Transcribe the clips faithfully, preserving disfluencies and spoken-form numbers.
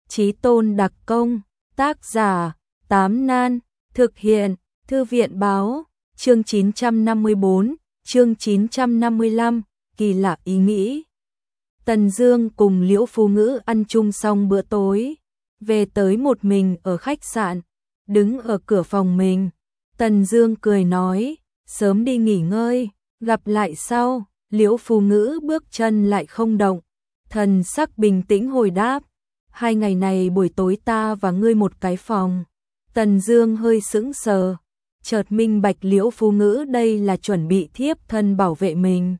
Chí tôn đặc công, tác giả, Tám Nan, thực hiện, Thư viện báo, chương chín trăm năm mươi bốn, chương chín trăm năm mươi lăm, kỳ lạ ý nghĩ. Tần Dương cùng Liễu Phu Ngữ ăn chung xong bữa tối, về tới một mình ở khách sạn, đứng ở cửa phòng mình. Tần Dương cười nói, sớm đi nghỉ ngơi, gặp lại sau. Liễu Phu Ngữ bước chân lại không động, thần sắc bình tĩnh hồi đáp, hai ngày này buổi tối ta và ngươi một cái phòng. Tần Dương hơi sững sờ, chợt minh bạch Liễu Phu Ngữ đây là chuẩn bị thiếp thân bảo vệ mình.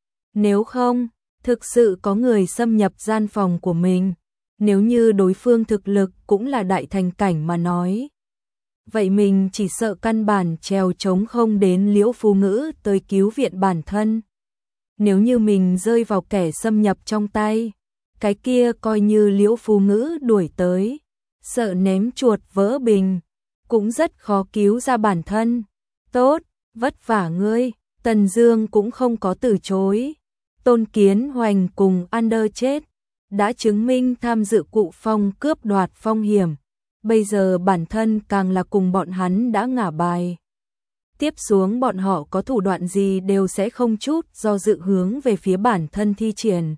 Nếu không, thực sự có người xâm nhập gian phòng của mình, nếu như đối phương thực lực cũng là đại thành cảnh mà nói, vậy mình chỉ sợ căn bản trèo trống không đến Liễu Phu Ngữ tới cứu viện bản thân. Nếu như mình rơi vào kẻ xâm nhập trong tay, cái kia coi như Liễu Phu Ngữ đuổi tới, sợ ném chuột vỡ bình, cũng rất khó cứu ra bản thân. Tốt, vất vả ngươi. Tần Dương cũng không có từ chối. Tôn Kiến Hoành cùng Under chết, đã chứng minh tham dự cụ phong cướp đoạt phong hiểm, bây giờ bản thân càng là cùng bọn hắn đã ngả bài. Tiếp xuống bọn họ có thủ đoạn gì đều sẽ không chút do dự hướng về phía bản thân thi triển.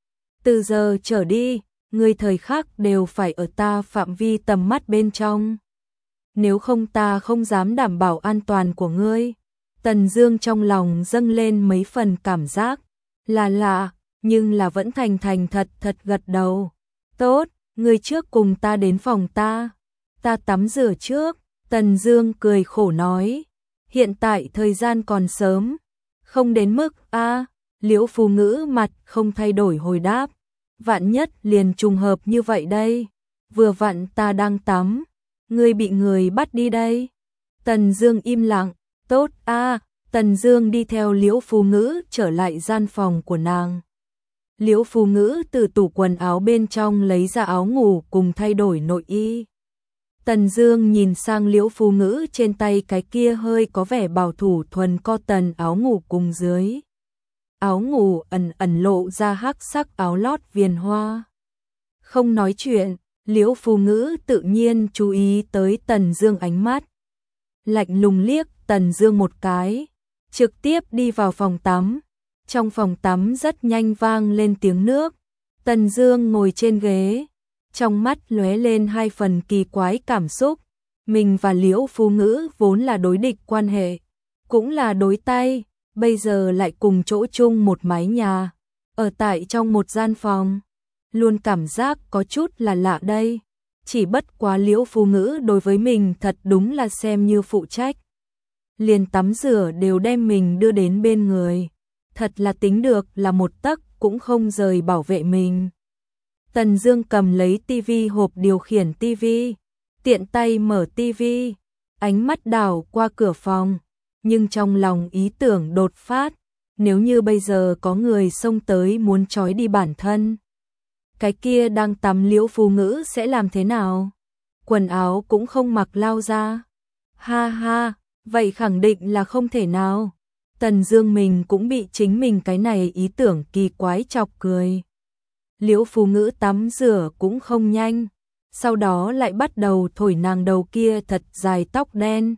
Từ giờ trở đi, ngươi thời khắc đều phải ở ta phạm vi tầm mắt bên trong. Nếu không ta không dám đảm bảo an toàn của ngươi. Tần Dương trong lòng dâng lên mấy phần cảm giác là lạ, nhưng là vẫn thành thành thật thật gật đầu. Tốt, ngươi trước cùng ta đến phòng ta. Ta tắm rửa trước. Tần Dương cười khổ nói. Hiện tại thời gian còn sớm, không đến mức a. À, Liễu Phu Ngữ mặt không thay đổi hồi đáp, vạn nhất liền trùng hợp như vậy đây, vừa vặn ta đang tắm, ngươi bị người bắt đi đây. Tần Dương im lặng, tốt a. À, Tần Dương đi theo Liễu Phu Ngữ trở lại gian phòng của nàng. Liễu Phu Ngữ từ tủ quần áo bên trong lấy ra áo ngủ cùng thay đổi nội y. Tần Dương nhìn sang Liễu Phu Ngữ trên tay cái kia hơi có vẻ bảo thủ thuần cotton áo ngủ cùng dưới. Áo ngủ ẩn ẩn lộ ra hắc sắc áo lót viền hoa. Không nói chuyện, Liễu Phu Ngữ tự nhiên chú ý tới Tần Dương ánh mắt. Lạnh lùng liếc Tần Dương một cái, trực tiếp đi vào phòng tắm. Trong phòng tắm rất nhanh vang lên tiếng nước. Tần Dương ngồi trên ghế, trong mắt lóe lên hai phần kỳ quái cảm xúc. Mình và Liễu Phu Ngữ vốn là đối địch quan hệ, cũng là đối tay, bây giờ lại cùng chỗ chung một mái nhà, ở tại trong một gian phòng, luôn cảm giác có chút là lạ đây. Chỉ bất quá Liễu Phu Ngữ đối với mình thật đúng là xem như phụ trách, liền tắm rửa đều đem mình đưa đến bên người, thật là tính được là một tấc cũng không rời bảo vệ mình. Tần Dương cầm lấy tivi hộp điều khiển tivi, tiện tay mở tivi, ánh mắt đảo qua cửa phòng, nhưng trong lòng ý tưởng đột phát, nếu như bây giờ có người xông tới muốn trói đi bản thân, cái kia đang tắm Liễu Phu Ngữ sẽ làm thế nào? Quần áo cũng không mặc lao ra. Ha ha, vậy khẳng định là không thể nào. Tần Dương mình cũng bị chính mình cái này ý tưởng kỳ quái chọc cười. Liễu Phu Ngữ tắm rửa cũng không nhanh, sau đó lại bắt đầu thổi nàng đầu kia thật dài tóc đen.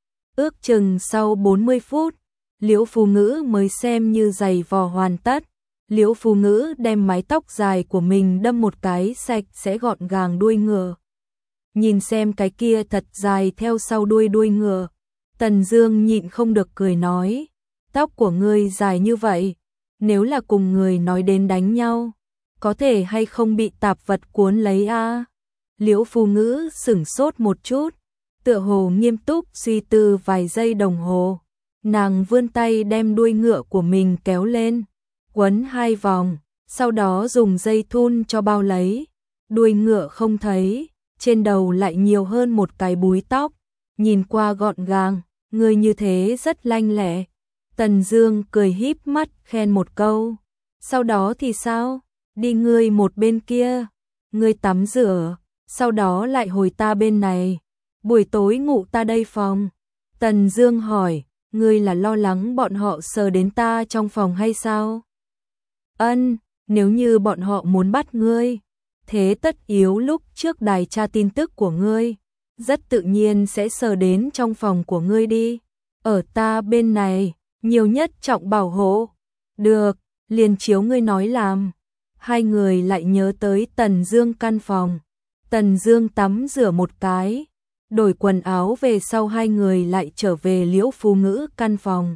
Ước chừng sau bốn mươi phút, Liễu Phu Ngữ mới xem như giày vò hoàn tất. Liễu Phu Ngữ đem mái tóc dài của mình đâm một cái sạch sẽ gọn gàng đuôi ngựa. Nhìn xem cái kia thật dài theo sau đuôi đuôi ngựa, Tần Dương nhịn không được cười nói, tóc của ngươi dài như vậy, nếu là cùng người nói đến đánh nhau, có thể hay không bị tạp vật cuốn lấy a? À? Liễu Phu Ngữ sững sốt một chút, tựa hồ nghiêm túc suy tư vài giây đồng hồ, nàng vươn tay đem đuôi ngựa của mình kéo lên, quấn hai vòng, sau đó dùng dây thun cho bao lấy. Đuôi ngựa không thấy, trên đầu lại nhiều hơn một cái búi tóc, nhìn qua gọn gàng, người như thế rất lanh lẹ. Tần Dương cười híp mắt khen một câu, sau đó thì sao? Đi ngươi một bên kia, ngươi tắm rửa, sau đó lại hồi ta bên này, buổi tối ngủ ta đây phòng. Tần Dương hỏi, ngươi là lo lắng bọn họ sờ đến ta trong phòng hay sao? Ân, nếu như bọn họ muốn bắt ngươi, Thế tất yếu lúc trước đài tra tin tức của ngươi, rất tự nhiên sẽ sờ đến trong phòng của ngươi đi. Ở ta bên này, nhiều nhất trọng bảo hộ. Được, liền chiếu ngươi nói làm. Hai người lại nhớ tới Tần Dương căn phòng. Tần Dương tắm rửa một cái, đổi quần áo về sau hai người lại trở về Liễu Phú Ngữ căn phòng.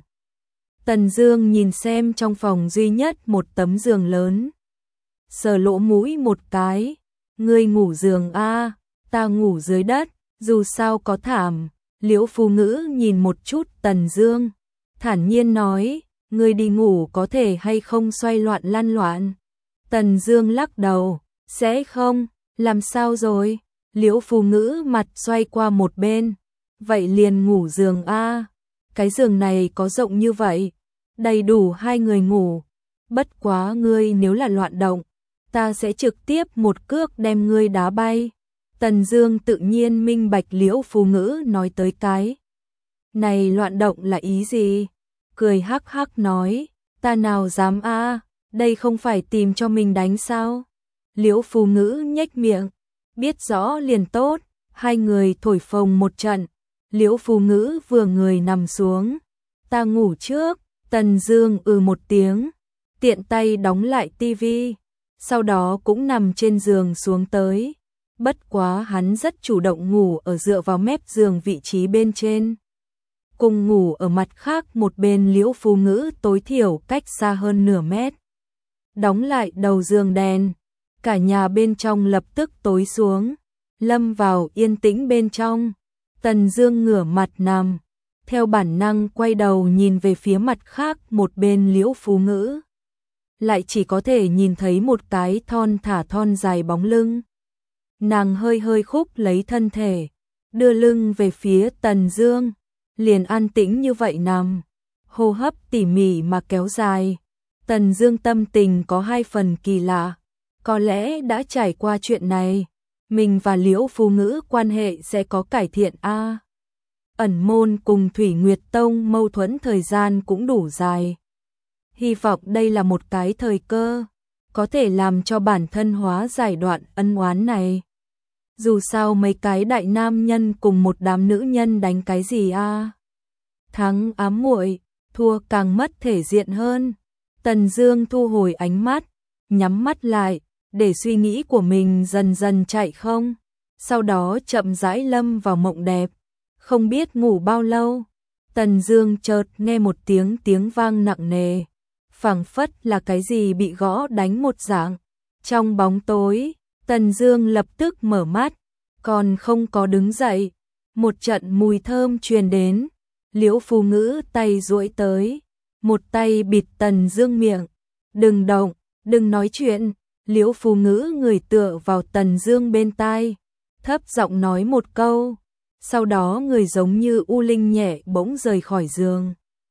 Tần Dương nhìn xem trong phòng duy nhất một tấm giường lớn. Sờ lỗ mũi một cái, ngươi ngủ giường a, ta ngủ dưới đất, dù sao có thảm. Liễu Phú Ngữ nhìn một chút Tần Dương, thản nhiên nói, ngươi đi ngủ có thể hay không xoay loạn lăn loạn. Tần Dương lắc đầu, sẽ không, làm sao rồi? Liễu Phú Ngữ mặt xoay qua một bên, vậy liền ngủ giường a, cái giường này có rộng như vậy, đầy đủ hai người ngủ. Bất quá ngươi nếu là loạn động, ta sẽ trực tiếp một cước đem ngươi đá bay. Tần Dương tự nhiên minh bạch Liễu Phú Ngữ nói tới cái này loạn động là ý gì, cười hắc hắc nói, ta nào dám a, đây không phải tìm cho mình đánh sao? Liễu Phú Ngữ nhếch miệng, biết rõ liền tốt, hai người thổi phồng một trận. Liễu Phú Ngữ vừa người nằm xuống, ta ngủ trước. Tần Dương ừ một tiếng, tiện tay đóng lại tivi, sau đó cũng nằm trên giường xuống tới. Bất quá hắn rất chủ động ngủ ở dựa vào mép giường vị trí bên trên. Cùng ngủ ở mặt khác một bên Liễu Phú Ngữ tối thiểu cách xa hơn nửa mét. Đóng lại đầu giường đèn, cả nhà bên trong lập tức tối xuống, lâm vào yên tĩnh bên trong. Tần Dương ngửa mặt nằm, theo bản năng quay đầu nhìn về phía mặt khác một bên Liễu Phú Ngữ. Lại chỉ có thể nhìn thấy một cái thon thả thon dài bóng lưng. Nàng hơi hơi khúc lấy thân thể, đưa lưng về phía Tần Dương, liền an tĩnh như vậy nằm, hô hấp tỉ mỉ mà kéo dài. Tần Dương tâm tình có hai phần kỳ lạ, có lẽ đã trải qua chuyện này, mình và Liễu Phú Ngữ quan hệ sẽ có cải thiện a. Ẩn môn cùng Thủy Nguyệt Tông mâu thuẫn thời gian cũng đủ dài. Hy vọng đây là một cái thời cơ, có thể làm cho bản thân hóa giải đoạn ân oán này. Dù sao mấy cái đại nam nhân cùng một đám nữ nhân đánh cái gì a? Thắng ám muội, thua càng mất thể diện hơn. Tần Dương thu hồi ánh mắt, nhắm mắt lại, để suy nghĩ của mình dần dần chạy không, sau đó chậm rãi lâm vào mộng đẹp. Không biết ngủ bao lâu, Tần Dương chợt nghe một tiếng tiếng vang nặng nề, phảng phất là cái gì bị gõ đánh một dạng. Trong bóng tối, Tần Dương lập tức mở mắt, còn không có đứng dậy, một trận mùi thơm truyền đến. Liễu Phú Ngữ tay duỗi tới, một tay bịt Tần Dương miệng, "Đừng động, đừng nói chuyện." Liễu Phú Ngữ người tựa vào Tần Dương bên tai, thấp giọng nói một câu, sau đó người giống như u linh nhẹ bỗng rời khỏi giường.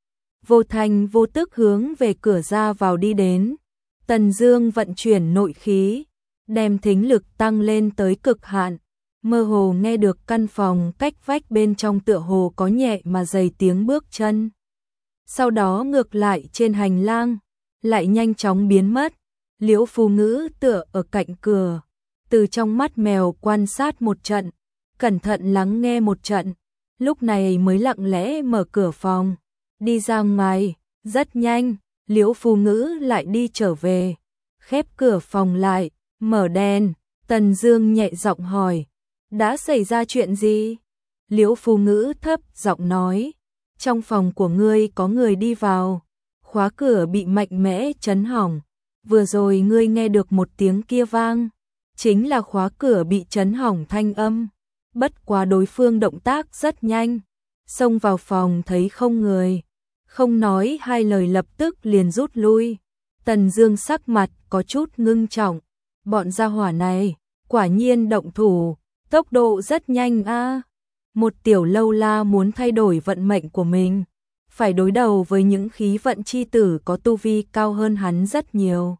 Vô thành vô tức hướng về cửa ra vào đi đến. Tần Dương vận chuyển nội khí, đem thính lực tăng lên tới cực hạn, mơ hồ nghe được căn phòng cách vách bên trong tựa hồ có nhẹ mà dày tiếng bước chân. Sau đó ngược lại trên hành lang, lại nhanh chóng biến mất. Liễu Phú Ngữ tựa ở cạnh cửa, từ trong mắt mèo quan sát một trận, cẩn thận lắng nghe một trận, lúc này mới lặng lẽ mở cửa phòng, đi ra ngoài. Rất nhanh, Liễu Phú Ngữ lại đi trở về, khép cửa phòng lại, mở đèn. Tần Dương nhẹ giọng hỏi, đã xảy ra chuyện gì? Liễu Phú Ngữ thấp giọng nói, trong phòng của ngươi có người đi vào, khóa cửa bị mạnh mẽ chấn hỏng. Vừa rồi ngươi nghe được một tiếng kia vang, chính là khóa cửa bị chấn hỏng thanh âm. Bất quá đối phương động tác rất nhanh, xông vào phòng thấy không người, không nói hai lời lập tức liền rút lui. Tần Dương sắc mặt có chút ngưng trọng, bọn gia hỏa này quả nhiên động thủ, tốc độ rất nhanh a. Một tiểu lâu la muốn thay đổi vận mệnh của mình, phải đối đầu với những khí vận chi tử có tu vi cao hơn hắn rất nhiều.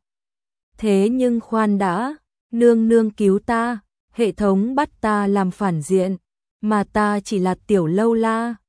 Thế nhưng khoan đã, nương nương cứu ta, hệ thống bắt ta làm phản diện, mà ta chỉ là tiểu lâu la,